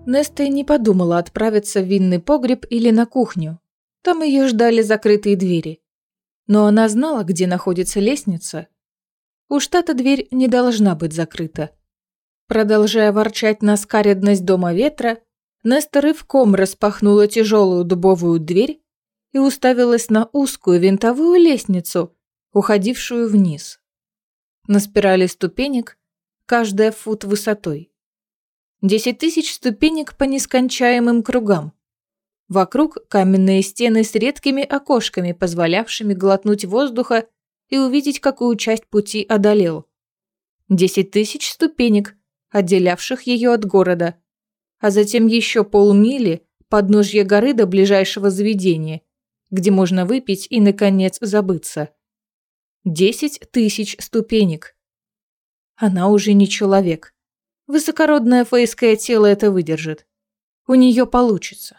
Неста и не подумала отправиться в винный погреб или на кухню. Там ее ждали закрытые двери. Но она знала, где находится лестница. Уж та-то дверь не должна быть закрыта. Продолжая ворчать на скаредность дома ветра, Неста рывком распахнула тяжелую дубовую дверь и уставилась на узкую винтовую лестницу, уходившую вниз. На спирали ступенек, каждая фут высотой. 10 тысяч ступенек по нескончаемым кругам. Вокруг каменные стены с редкими окошками, позволявшими глотнуть воздуха и увидеть, какую часть пути одолел. 10 тысяч ступенек, отделявших ее от города, а затем еще полмили подножья горы до ближайшего заведения, где можно выпить и, наконец, забыться. 10 тысяч ступенек. Она уже не человек. Высокородное фейское тело это выдержит. У нее получится.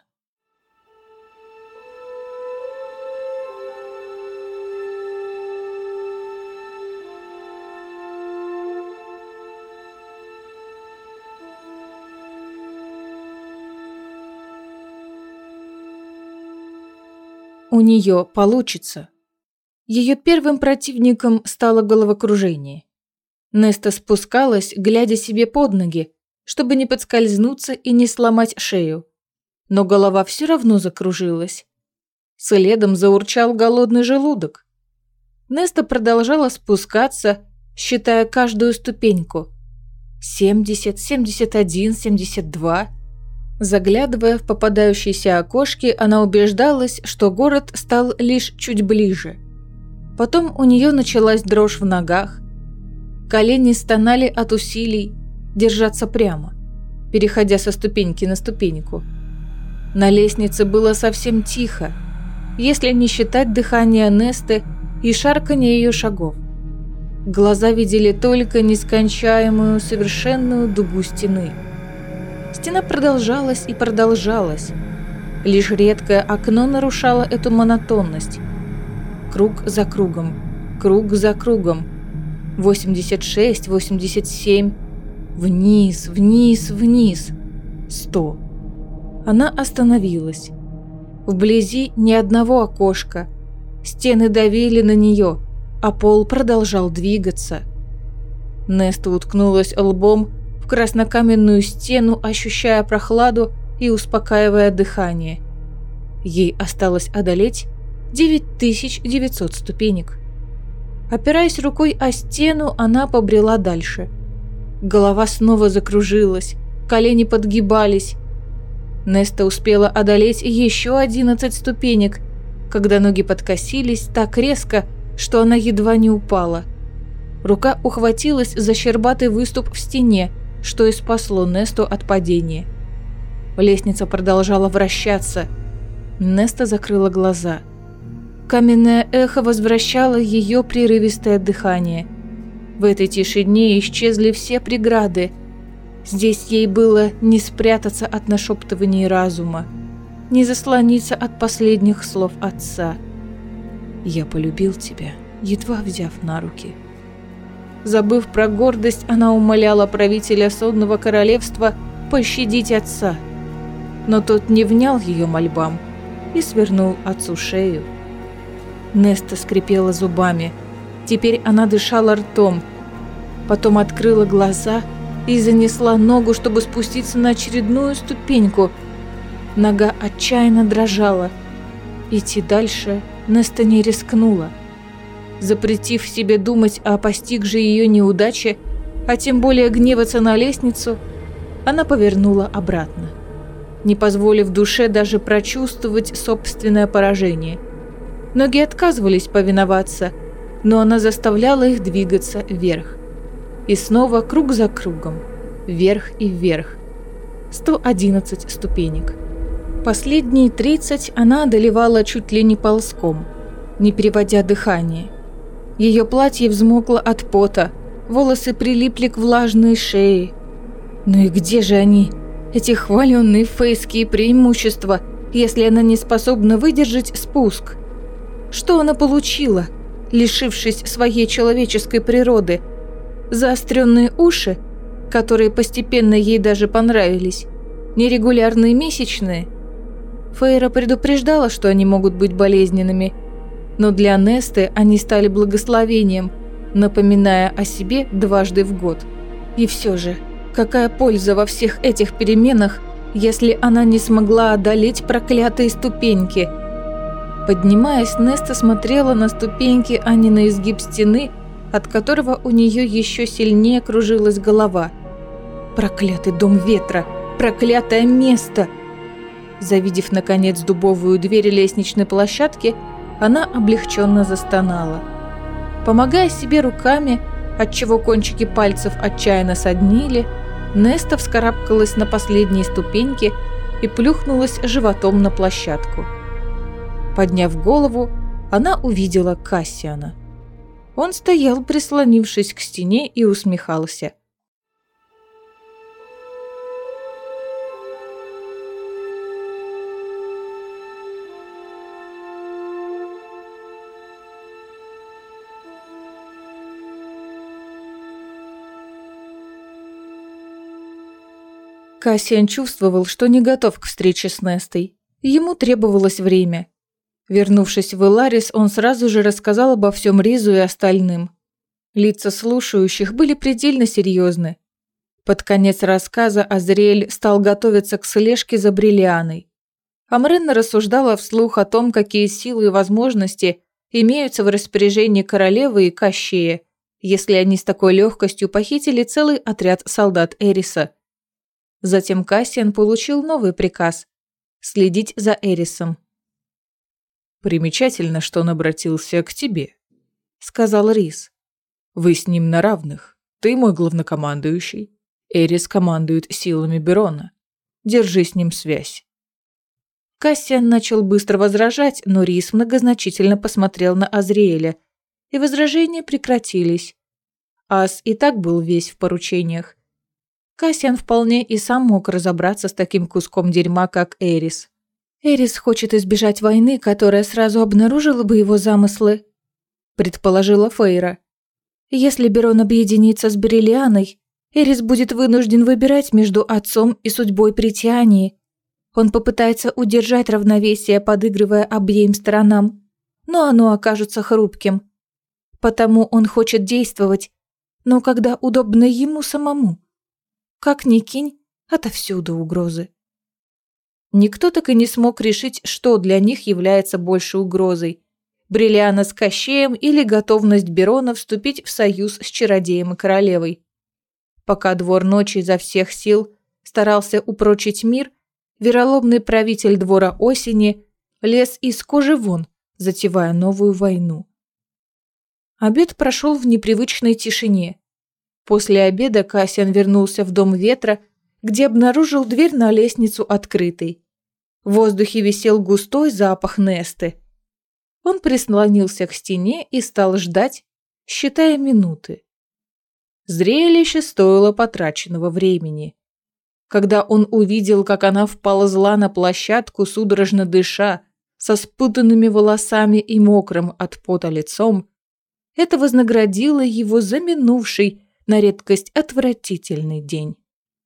У нее получится. Ее первым противником стало головокружение. Неста спускалась, глядя себе под ноги, чтобы не подскользнуться и не сломать шею. Но голова все равно закружилась. Следом заурчал голодный желудок. Неста продолжала спускаться, считая каждую ступеньку. 70, 71, 72. Заглядывая в попадающиеся окошки, она убеждалась, что город стал лишь чуть ближе. Потом у нее началась дрожь в ногах. Колени стонали от усилий держаться прямо, переходя со ступеньки на ступеньку. На лестнице было совсем тихо, если не считать дыхания Несты и шарканье ее шагов. Глаза видели только нескончаемую совершенную дугу стены. Стена продолжалась и продолжалась. Лишь редкое окно нарушало эту монотонность. Круг за кругом, круг за кругом. 86, 87. Вниз, вниз, вниз. 100. Она остановилась. Вблизи ни одного окошка. Стены давили на нее, а пол продолжал двигаться. Неста уткнулась лбом в краснокаменную стену, ощущая прохладу и успокаивая дыхание. Ей осталось одолеть 9900 ступенек. Опираясь рукой о стену, она побрела дальше. Голова снова закружилась, колени подгибались. Неста успела одолеть еще 11 ступенек, когда ноги подкосились так резко, что она едва не упала. Рука ухватилась за щербатый выступ в стене, что и спасло Несту от падения. Лестница продолжала вращаться. Неста закрыла глаза. Каменное эхо возвращало ее прерывистое дыхание. В этой тишине исчезли все преграды. Здесь ей было не спрятаться от нашептываний разума, не заслониться от последних слов отца. «Я полюбил тебя, едва взяв на руки». Забыв про гордость, она умоляла правителя Сонного королевства пощадить отца. Но тот не внял ее мольбам и свернул отцу шею. Неста скрипела зубами. Теперь она дышала ртом. Потом открыла глаза и занесла ногу, чтобы спуститься на очередную ступеньку. Нога отчаянно дрожала. Идти дальше Неста не рискнула. Запретив себе думать о постигшей ее неудаче, а тем более гневаться на лестницу, она повернула обратно, не позволив душе даже прочувствовать собственное поражение. Ноги отказывались повиноваться, но она заставляла их двигаться вверх. И снова круг за кругом, вверх и вверх. 111 ступенек. Последние 30 она одолевала чуть ли не ползком, не переводя дыхание. Ее платье взмокло от пота, волосы прилипли к влажной шее. Ну и где же они, эти хваленные фейские преимущества, если она не способна выдержать спуск? Что она получила, лишившись своей человеческой природы? Заостренные уши, которые постепенно ей даже понравились, Нерегулярные месячные? Фейра предупреждала, что они могут быть болезненными, но для Несты они стали благословением, напоминая о себе дважды в год. И все же, какая польза во всех этих переменах, если она не смогла одолеть проклятые ступеньки? Поднимаясь, Неста смотрела на ступеньки, а не на изгиб стены, от которого у нее еще сильнее кружилась голова. Проклятый дом ветра! Проклятое место! Завидев, наконец, дубовую дверь лестничной площадки, она облегченно застонала. Помогая себе руками, отчего кончики пальцев отчаянно соднили, Неста вскарабкалась на последние ступеньки и плюхнулась животом на площадку. Подняв голову, она увидела Кассиана. Он стоял, прислонившись к стене, и усмехался. Кассиан чувствовал, что не готов к встрече с Нестой. Ему требовалось время. Вернувшись в Эларис, он сразу же рассказал обо всем Ризу и остальным. Лица слушающих были предельно серьезны. Под конец рассказа Азриэль стал готовиться к слежке за Бриллианой. Амренна рассуждала вслух о том, какие силы и возможности имеются в распоряжении королевы и Кащея, если они с такой легкостью похитили целый отряд солдат Эриса. Затем Кассиан получил новый приказ – следить за Эрисом. «Примечательно, что он обратился к тебе», – сказал Рис. «Вы с ним на равных. Ты мой главнокомандующий. Эрис командует силами Берона. Держи с ним связь». Кассиан начал быстро возражать, но Рис многозначительно посмотрел на Азриэля, и возражения прекратились. Ас и так был весь в поручениях. Кассиан вполне и сам мог разобраться с таким куском дерьма, как Эрис. «Эрис хочет избежать войны, которая сразу обнаружила бы его замыслы», – предположила Фейра. «Если Берон объединится с Бриллианой, Эрис будет вынужден выбирать между отцом и судьбой Притиании. Он попытается удержать равновесие, подыгрывая обеим сторонам, но оно окажется хрупким. Потому он хочет действовать, но когда удобно ему самому. Как ни кинь, отовсюду угрозы». Никто так и не смог решить, что для них является большей угрозой – Бриллиана с Кащеем или готовность Берона вступить в союз с чародеем и королевой. Пока двор ночи изо всех сил старался упрочить мир, вероломный правитель двора осени лез из кожи вон, затевая новую войну. Обед прошел в непривычной тишине. После обеда Кассиан вернулся в дом ветра, где обнаружил дверь на лестницу открытой. В воздухе висел густой запах Несты. Он прислонился к стене и стал ждать, считая минуты. Зрелище стоило потраченного времени. Когда он увидел, как она вползла на площадку, судорожно дыша, со спутанными волосами и мокрым от пота лицом, это вознаградило его за минувший, на редкость отвратительный день.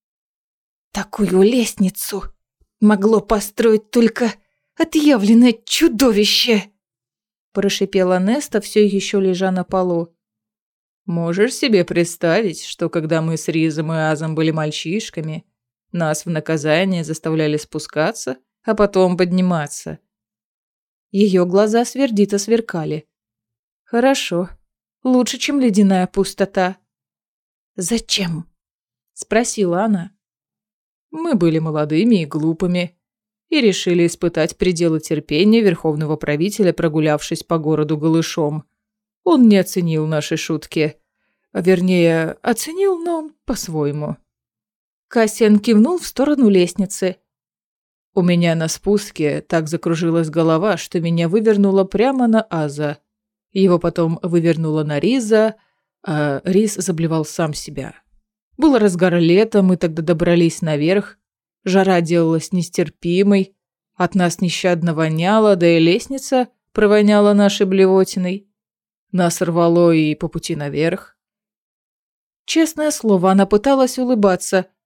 «Такую лестницу могло построить только отъявленное чудовище!» прошипела Неста, все еще лежа на полу. «Можешь себе представить, что когда мы с Ризом и Азом были мальчишками, нас в наказание заставляли спускаться, а потом подниматься?» Ее глаза сердито сверкали. «Хорошо, лучше, чем ледяная пустота». «Зачем?» – спросила она. «Мы были молодыми и глупыми и решили испытать пределы терпения верховного правителя, прогулявшись по городу голышом. Он не оценил наши шутки. Вернее, оценил, но по-своему». Кассиан кивнул в сторону лестницы. «У меня на спуске так закружилась голова, что меня вывернуло прямо на Аза. Его потом вывернуло на Риза, а Риз заблевал сам себя. Был разгар лета, мы тогда добрались наверх. Жара делалась нестерпимой, от нас нещадно воняло, да и лестница провоняла нашей блевотиной. Нас рвало и по пути наверх». Честное слово, она пыталась улыбаться.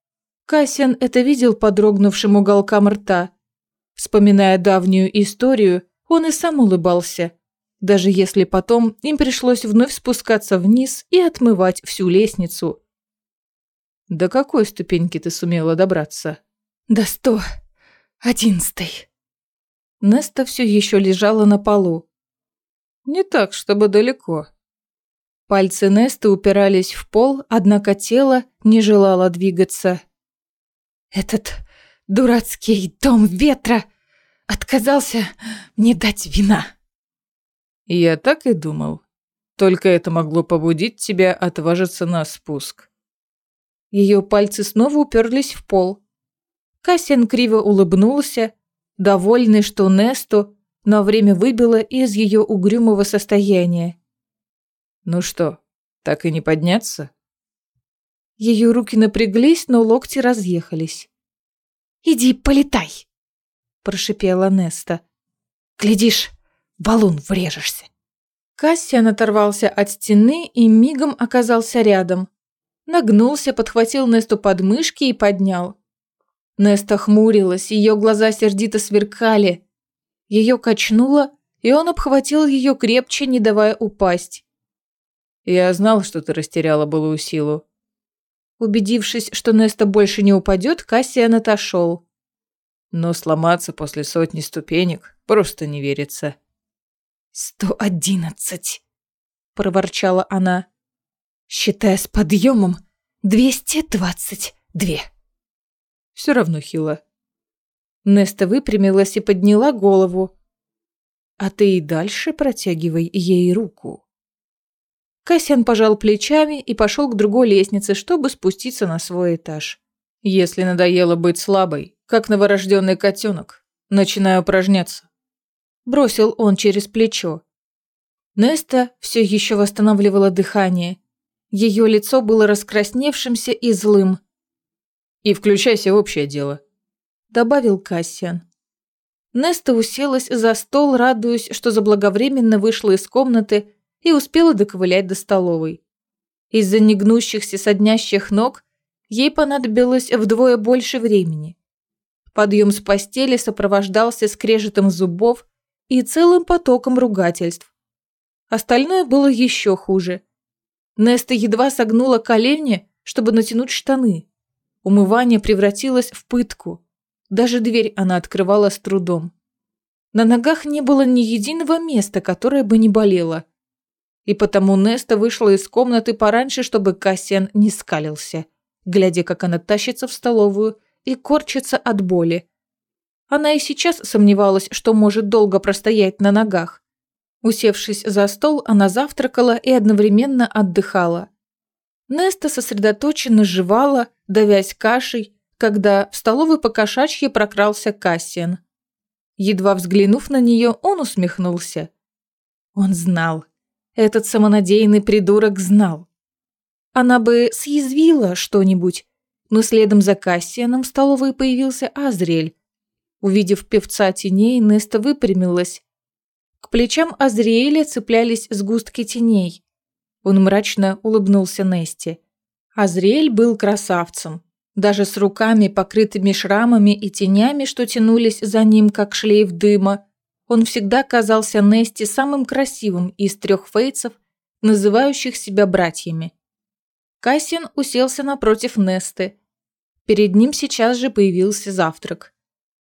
Кассиан это видел по дрогнувшим уголкам рта. Вспоминая давнюю историю, он и сам улыбался, даже если потом им пришлось вновь спускаться вниз и отмывать всю лестницу. До какой ступеньки ты сумела добраться? До 111. Неста все еще лежала на полу. Не так, чтобы далеко. Пальцы Несты упирались в пол, однако тело не желало двигаться. Этот дурацкий дом ветра отказался мне дать вина. Я так и думал. Только это могло побудить тебя отважиться на спуск. Ее пальцы снова уперлись в пол. Кассиан криво улыбнулся, довольный, что Несту на время выбило из ее угрюмого состояния. Ну что, так и не подняться? Ее руки напряглись, но локти разъехались. «Иди полетай!» – прошипела Неста. «Глядишь, в валун врежешься!» Кассиан оторвался от стены и мигом оказался рядом. Нагнулся, подхватил Несту под мышки и поднял. Неста хмурилась, ее глаза сердито сверкали. Ее качнуло, и он обхватил ее крепче, не давая упасть. Я знал, что ты растеряла былую силу. Убедившись, что Неста больше не упадет, Кассиан отошел. Но сломаться после 100 ступенек просто не верится. 111, проворчала она. Считая с подъемом, 222. Все равно хило. Неста выпрямилась и подняла голову. А ты и дальше протягивай ей руку. Кассиан пожал плечами и пошел к другой лестнице, чтобы спуститься на свой этаж. Если надоело быть слабой, как новорожденный котенок, начинаю упражняться. Бросил он через плечо. Неста все еще восстанавливала дыхание. Ее лицо было раскрасневшимся и злым. И включайся в общее дело, добавил Кассиан. Неста уселась за стол, радуясь, что заблаговременно вышла из комнаты и успела доковылять до столовой. Из-за негнущихся соднящих ног ей понадобилось вдвое больше времени. Подъем с постели сопровождался скрежетом зубов и целым потоком ругательств. Остальное было еще хуже. Неста едва согнула колени, чтобы натянуть штаны. Умывание превратилось в пытку. Даже дверь она открывала с трудом. На ногах не было ни единого места, которое бы не болело. И потому Неста вышла из комнаты пораньше, чтобы Кассиан не скалился, глядя, как она тащится в столовую и корчится от боли. Она и сейчас сомневалась, что может долго простоять на ногах. Усевшись за стол, она завтракала и одновременно отдыхала. Неста сосредоточенно жевала, давясь кашей, когда в столовую по-кошачьи прокрался Кассиан. Едва взглянув на нее, он усмехнулся. Он знал. Этот самонадеянный придурок знал. Она бы съязвила что-нибудь, но следом за Кассианом в столовой появился Азриэль. Увидев певца теней, Неста выпрямилась. К плечам Азриэля цеплялись сгустки теней. Он мрачно улыбнулся Несте. Азриэль был красавцем. Даже с руками, покрытыми шрамами и тенями, что тянулись за ним, как шлейф дыма, он всегда казался Несте самым красивым из 3 фейцев, называющих себя братьями. Кассиан уселся напротив Несты. Перед ним сейчас же появился завтрак.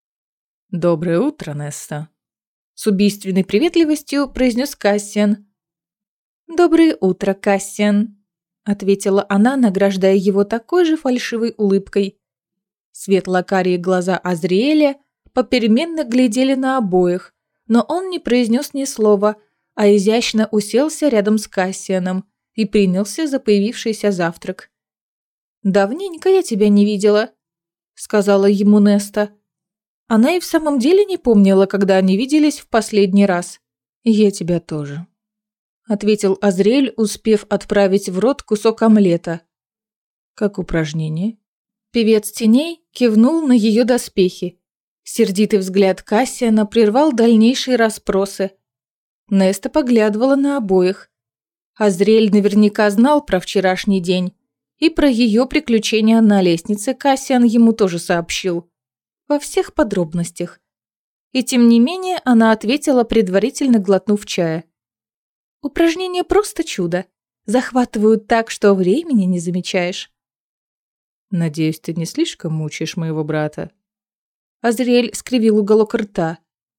«Доброе утро, Неста», — с убийственной приветливостью произнес Кассиан. «Доброе утро, Кассиан», — ответила она, награждая его такой же фальшивой улыбкой. Светло-карие глаза Азриэля попеременно глядели на обоих, но он не произнес ни слова, а изящно уселся рядом с Кассианом и принялся за появившийся завтрак. «Давненько я тебя не видела», — сказала ему Неста. Она и в самом деле не помнила, когда они виделись в последний раз. «Я тебя тоже», — ответил Азриэль, успев отправить в рот кусок омлета. «Как упражнение?» Певец теней кивнул на ее доспехи. Сердитый взгляд Кассиана прервал дальнейшие расспросы. Неста поглядывала на обоих. Азриэль наверняка знал про вчерашний день И про ее приключения на лестнице Кассиан ему тоже сообщил. Во всех подробностях. И тем не менее она ответила, предварительно глотнув чая. Упражнения просто чудо. Захватывают так, что времени не замечаешь. Надеюсь, ты не слишком мучаешь моего брата. Азриэль скривил уголок рта.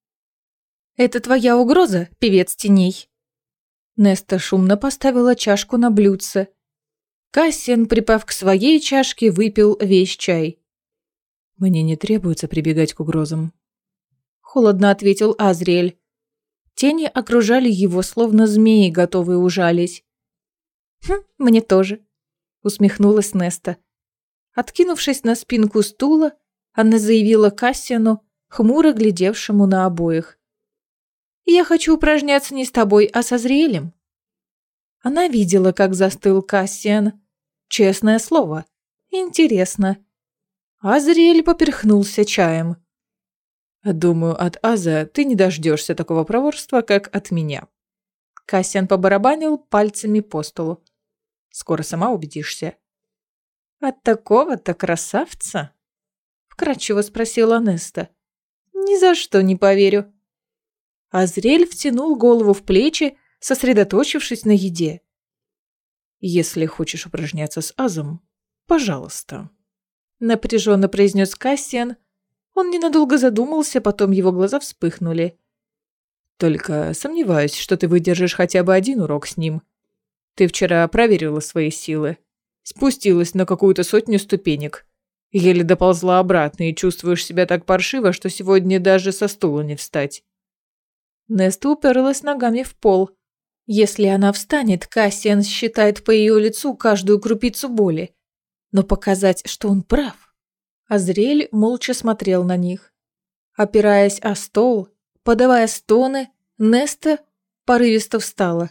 Это твоя угроза, певец теней? Неста шумно поставила чашку на блюдце. Кассиан, припав к своей чашке, выпил весь чай. Мне не требуется прибегать к угрозам. Холодно ответил Азриэль. Тени окружали его, словно змеи, готовые ужалить. Мне тоже», — усмехнулась Неста. Откинувшись на спинку стула, она заявила Кассиану, хмуро глядевшему на обоих. «Я хочу упражняться не с тобой, а с Азриэлем». Она видела, как застыл Кассиан. Честное слово. Интересно. Азриэль поперхнулся чаем. Думаю, от Аза ты не дождешься такого проворства, как от меня. Кассиан побарабанил пальцами по столу. Скоро сама убедишься. От такого-то красавца? Вкратчиво спросила Неста. Ни за что не поверю. Азриэль втянул голову в плечи, сосредоточившись на еде. Если хочешь упражняться с Азом, пожалуйста. Напряженно произнес Кассиан. Он ненадолго задумался, потом его глаза вспыхнули. Только сомневаюсь, что ты выдержишь хотя бы один урок с ним. Ты вчера проверила свои силы. Спустилась на какую-то 100 ступенек. Еле доползла обратно и чувствуешь себя так паршиво, что сегодня даже со стула не встать. Неста уперлась ногами в пол. Если она встанет, Кассиан считает по ее лицу каждую крупицу боли. Но показать, что он прав. Азриэль молча смотрел на них. Опираясь о стол, подавая стоны, Неста порывисто встала.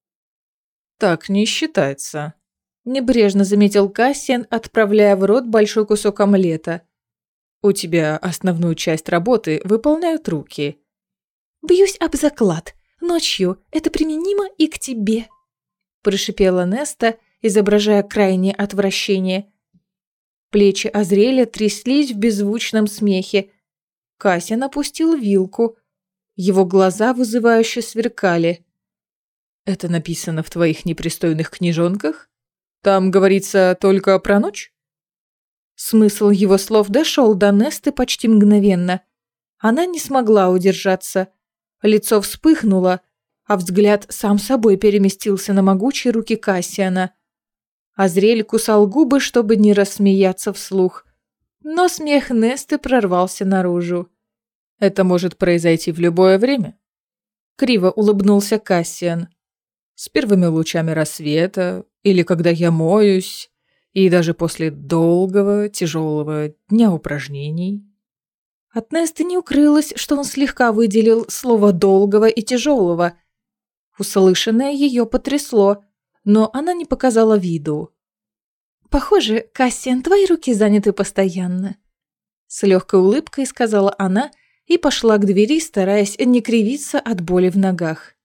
«Так не считается», – небрежно заметил Кассиан, отправляя в рот большой кусок омлета. «У тебя основную часть работы выполняют руки». «Бьюсь об заклад. Ночью это применимо и к тебе», – прошипела Неста, изображая крайнее отвращение. Плечи Азриэля тряслись в беззвучном смехе. Кассиан опустил вилку. Его глаза вызывающе сверкали. «Это написано в твоих непристойных книжонках? Там говорится только про ночь?» Смысл его слов дошел до Несты почти мгновенно. Она не смогла удержаться. Лицо вспыхнуло, а взгляд сам собой переместился на могучие руки Кассиана. Азриэль кусал губы, чтобы не рассмеяться вслух. Но смех Несты прорвался наружу. «Это может произойти в любое время», — криво улыбнулся Кассиан. «С первыми лучами рассвета, или когда я моюсь, и даже после долгого, тяжелого дня упражнений». От Несты не укрылось, что он слегка выделил слово «долгого» и «тяжелого». Услышанное ее потрясло, но она не показала виду. «Похоже, Кассиан, твои руки заняты постоянно», — с легкой улыбкой сказала она и пошла к двери, стараясь не кривиться от боли в ногах.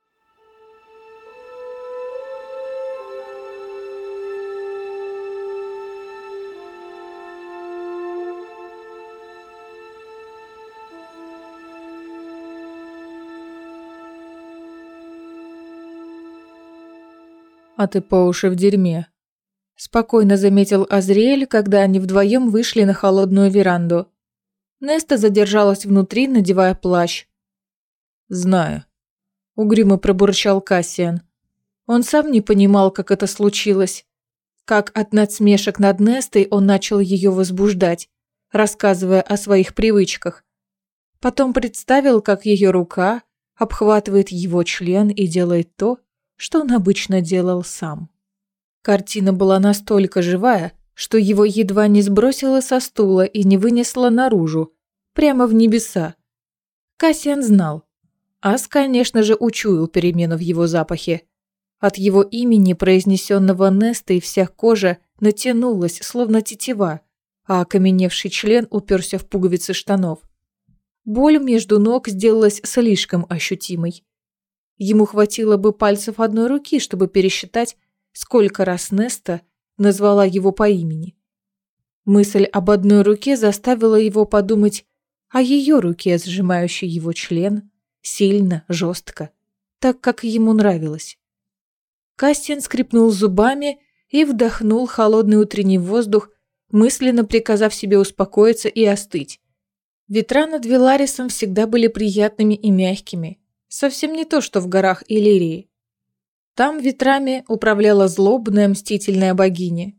«А ты по уши в дерьме», – спокойно заметил Азриэль, когда они вдвоем вышли на холодную веранду. Неста задержалась внутри, надевая плащ. «Знаю», – угрюмо пробурчал Кассиан. Он сам не понимал, как это случилось. Как от надсмешек над Нестой он начал ее возбуждать, рассказывая о своих привычках. Потом представил, как ее рука обхватывает его член и делает то, что он обычно делал сам. Картина была настолько живая, что его едва не сбросило со стула и не вынесло наружу, прямо в небеса. Кассиан знал. Аз, конечно же, учуял перемену в его запахе. От его имени, произнесенного Нестой, вся кожа натянулась, словно тетива, а окаменевший член уперся в пуговицы штанов. Боль между ног сделалась слишком ощутимой. Ему хватило бы пальцев одной руки, чтобы пересчитать, сколько раз Неста назвала его по имени. Мысль об одной руке заставила его подумать о ее руке, сжимающей его член, сильно, жестко, так, как ему нравилось. Кассиан скрипнул зубами и вдохнул холодный утренний воздух, мысленно приказав себе успокоиться и остыть. Ветра над Веларисом всегда были приятными и мягкими, совсем не то, что в горах Иллирии. Там ветрами управляла злобная мстительная богиня.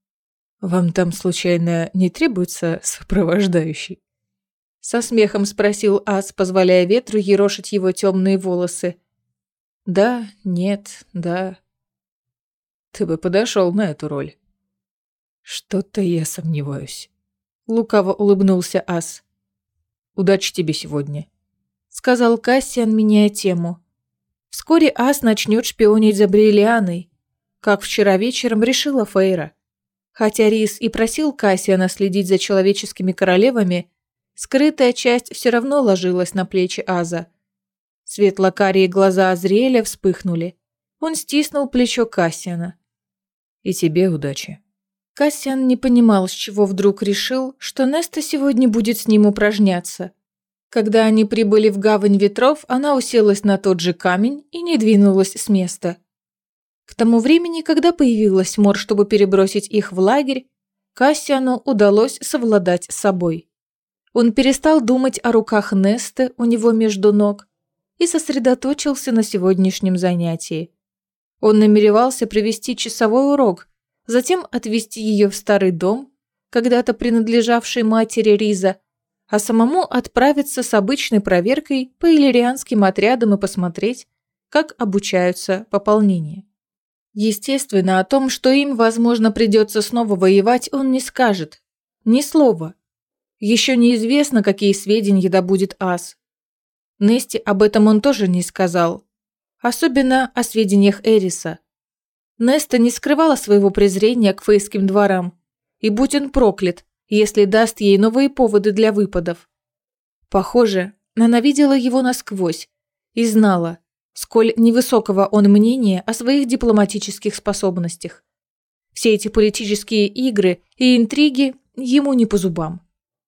«Вам там, случайно, не требуется сопровождающий?» Со смехом спросил ас, позволяя ветру ерошить его темные волосы. «Да, нет, да. Ты бы подошел на эту роль». «Что-то я сомневаюсь», — лукаво улыбнулся ас. «Удачи тебе сегодня», — сказал Кассиан, меняя тему. Вскоре ас начнет шпионить за Бриллианой, как вчера вечером решила Фейра. Хотя Рис и просил Кассиана следить за человеческими королевами, скрытая часть все равно ложилась на плечи аза. Светло-карие глаза Азриэля вспыхнули. Он стиснул плечо Кассиана. «И тебе удачи». Кассиан не понимал, с чего вдруг решил, что Неста сегодня будет с ним упражняться. Когда они прибыли в гавань ветров, она уселась на тот же камень и не двинулась с места. К тому времени, когда появилась Мор, чтобы перебросить их в лагерь, Кассиану удалось совладать с собой. Он перестал думать о руках Несты у него между ног и сосредоточился на сегодняшнем занятии. Он намеревался провести часовой урок, затем отвезти ее в старый дом, когда-то принадлежавший матери Риза, а самому отправиться с обычной проверкой по иллирианским отрядам и посмотреть, как обучаются пополнения. Естественно, о том, что им, возможно, придется снова воевать, он не скажет. Ни слова. Еще неизвестно, какие сведения добудет ас. Несте об этом он тоже не сказал. Особенно о сведениях Эриса. Неста не скрывала своего презрения к фейским дворам. И будь он проклят, если даст ей новые поводы для выпадов. Похоже, она видела его насквозь и знала, сколь невысокого он мнения о своих дипломатических способностях. Все эти политические игры и интриги ему не по зубам.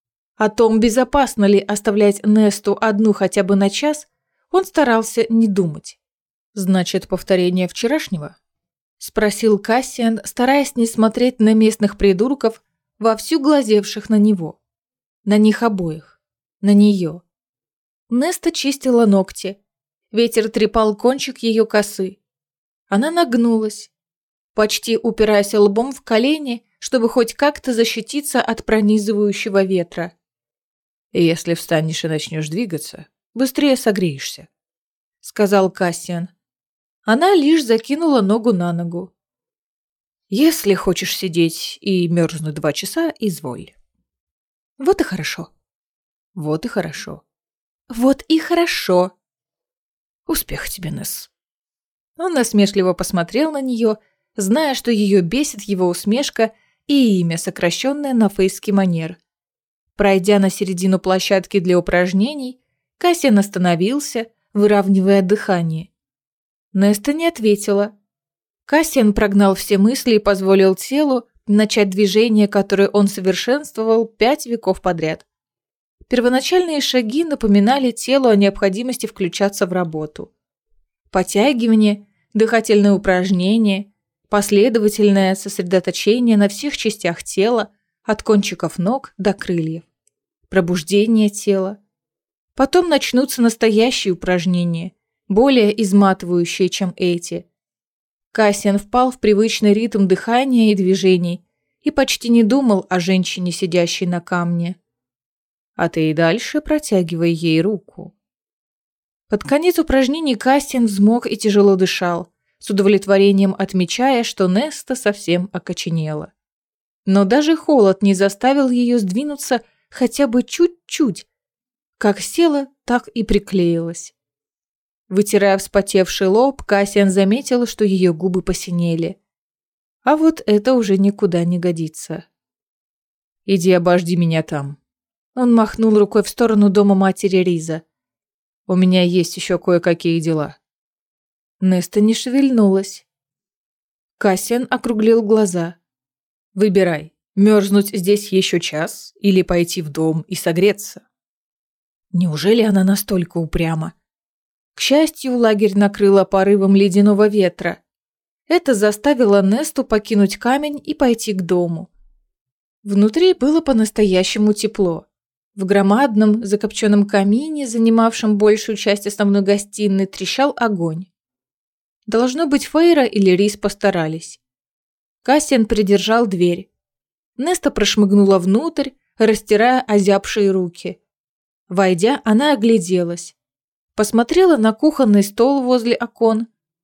О том, безопасно ли оставлять Несту одну хотя бы на час, он старался не думать. «Значит, повторение вчерашнего?» – спросил Кассиан, стараясь не смотреть на местных придурков, вовсю глазевших на него. На них обоих. На нее. Неста чистила ногти. Ветер трепал кончик ее косы. Она нагнулась, почти упираясь лбом в колени, чтобы хоть как-то защититься от пронизывающего ветра. «Если встанешь и начнешь двигаться, быстрее согреешься», — сказал Кассиан. Она лишь закинула ногу на ногу. «Если хочешь сидеть и мерзнуть 2 часа, изволь». «Вот и хорошо». «Вот и хорошо». «Вот и хорошо». «Успех тебе, Несс». Он насмешливо посмотрел на нее, зная, что ее бесит его усмешка и имя, сокращенное на фейский манер. Пройдя на середину площадки для упражнений, Кассиан остановился, выравнивая дыхание. Неста не ответила. Кассиан прогнал все мысли и позволил телу начать движение, которое он совершенствовал 5 веков подряд. Первоначальные шаги напоминали телу о необходимости включаться в работу. Подтягивание, дыхательные упражнения, последовательное сосредоточение на всех частях тела, от кончиков ног до крыльев. Пробуждение тела. Потом начнутся настоящие упражнения, более изматывающие, чем эти. Кассиан впал в привычный ритм дыхания и движений и почти не думал о женщине, сидящей на камне. А ты и дальше протягивай ей руку. Под конец упражнений Кассиан взмок и тяжело дышал, с удовлетворением отмечая, что Неста совсем окоченела. Но даже холод не заставил ее сдвинуться хотя бы чуть-чуть. Как села, так и приклеилась. Вытирая вспотевший лоб, Кассиан заметил, что ее губы посинели. А вот это уже никуда не годится. «Иди обожди меня там». Он махнул рукой в сторону дома матери Риза. «У меня есть еще кое-какие дела». Неста не шевельнулась. Кассиан округлил глаза. Выбирай, мерзнуть здесь еще час или пойти в дом и согреться. Неужели она настолько упряма? К счастью, лагерь накрыло порывом ледяного ветра. Это заставило Несту покинуть камень и пойти к дому. Внутри было по-настоящему тепло. В громадном закопченном камине, занимавшем большую часть основной гостиной, трещал огонь. Должно быть, Фейра или Рис постарались. Кассиан придержал дверь. Неста прошмыгнула внутрь, растирая озябшие руки. Войдя, она огляделась. Посмотрела на кухонный стол возле окон,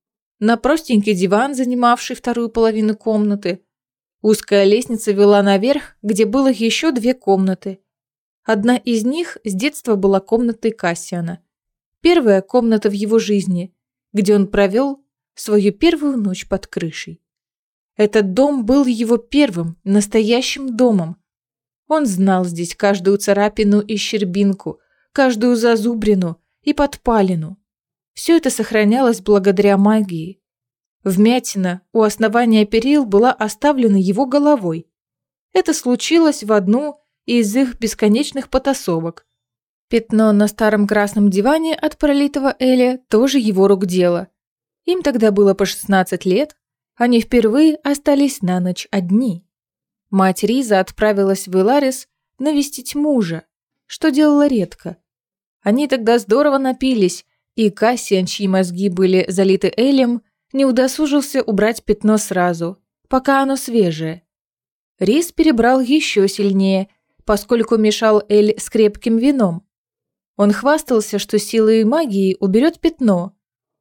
на простенький диван, занимавший вторую половину комнаты. Узкая лестница вела наверх, где было еще 2 комнаты. Одна из них с детства была комнатой Кассиана. Первая комната в его жизни, где он провел свою первую ночь под крышей. Этот дом был его первым, настоящим домом. Он знал здесь каждую царапину и щербинку, каждую зазубрину и подпалину. Все это сохранялось благодаря магии. Вмятина у основания перил была оставлена его головой. Это случилось в одну из их бесконечных потасовок. Пятно на старом красном диване от пролитого Эля тоже его рук дело. Им тогда было по 16 лет, они впервые остались на ночь одни. Мать Риза отправилась в Эларис навестить мужа, что делала редко. Они тогда здорово напились, и Кассиан, чьи мозги были залиты Элем, не удосужился убрать пятно сразу, пока оно свежее. Риз перебрал еще сильнее, поскольку мешал Эль с крепким вином. Он хвастался, что силой магии уберет пятно,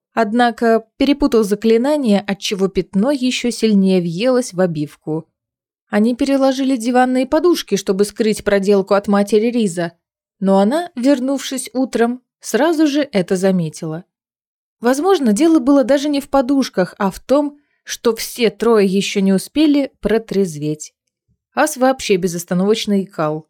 однако перепутал заклинание, отчего пятно еще сильнее въелось в обивку. Они переложили диванные подушки, чтобы скрыть проделку от матери Риза, но она, вернувшись утром, сразу же это заметила. Возможно, дело было даже не в подушках, а в том, что все 3 еще не успели протрезветь. Ас вообще безостановочно икал.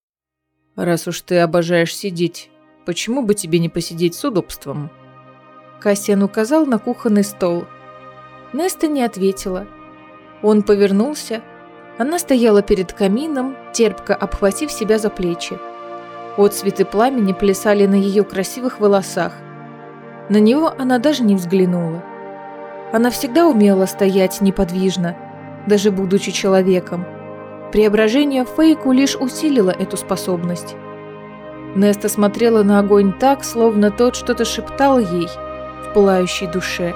«Раз уж ты обожаешь сидеть, почему бы тебе не посидеть с удобством?» Кассиан указал на кухонный стол. Неста не ответила. Он повернулся. Она стояла перед камином, терпко обхватив себя за плечи. Отцветы пламени плясали на ее красивых волосах. На него она даже не взглянула. Она всегда умела стоять неподвижно, даже будучи человеком. Преображение в Фейку лишь усилило эту способность. Неста смотрела на огонь так, словно тот что-то шептал ей в пылающей душе.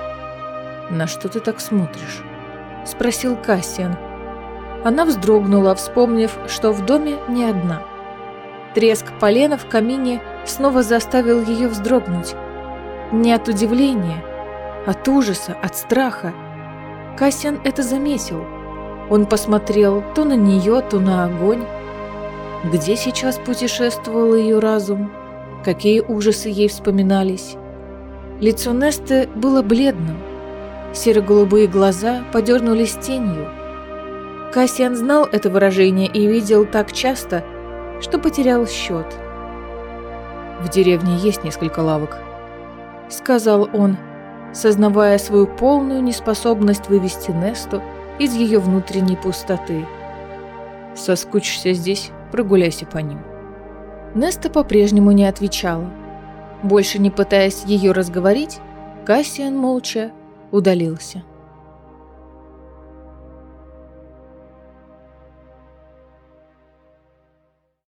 «На что ты так смотришь?» – спросил Кассиан. Она вздрогнула, вспомнив, что в доме не одна. Треск полена в камине снова заставил ее вздрогнуть. Не от удивления, от ужаса, от страха. Кассиан это заметил. Он посмотрел то на нее, то на огонь. Где сейчас путешествовал ее разум? Какие ужасы ей вспоминались? Лицо Несты было бледным. Серо-голубые глаза подернулись тенью. Кассиан знал это выражение и видел так часто, что потерял счет. «В деревне есть несколько лавок», — сказал он, сознавая свою полную неспособность вывести Несту из ее внутренней пустоты. «Соскучишься здесь, прогуляйся по ним». Неста по-прежнему не отвечала. Больше не пытаясь ее разговорить, Кассиан молча удалился.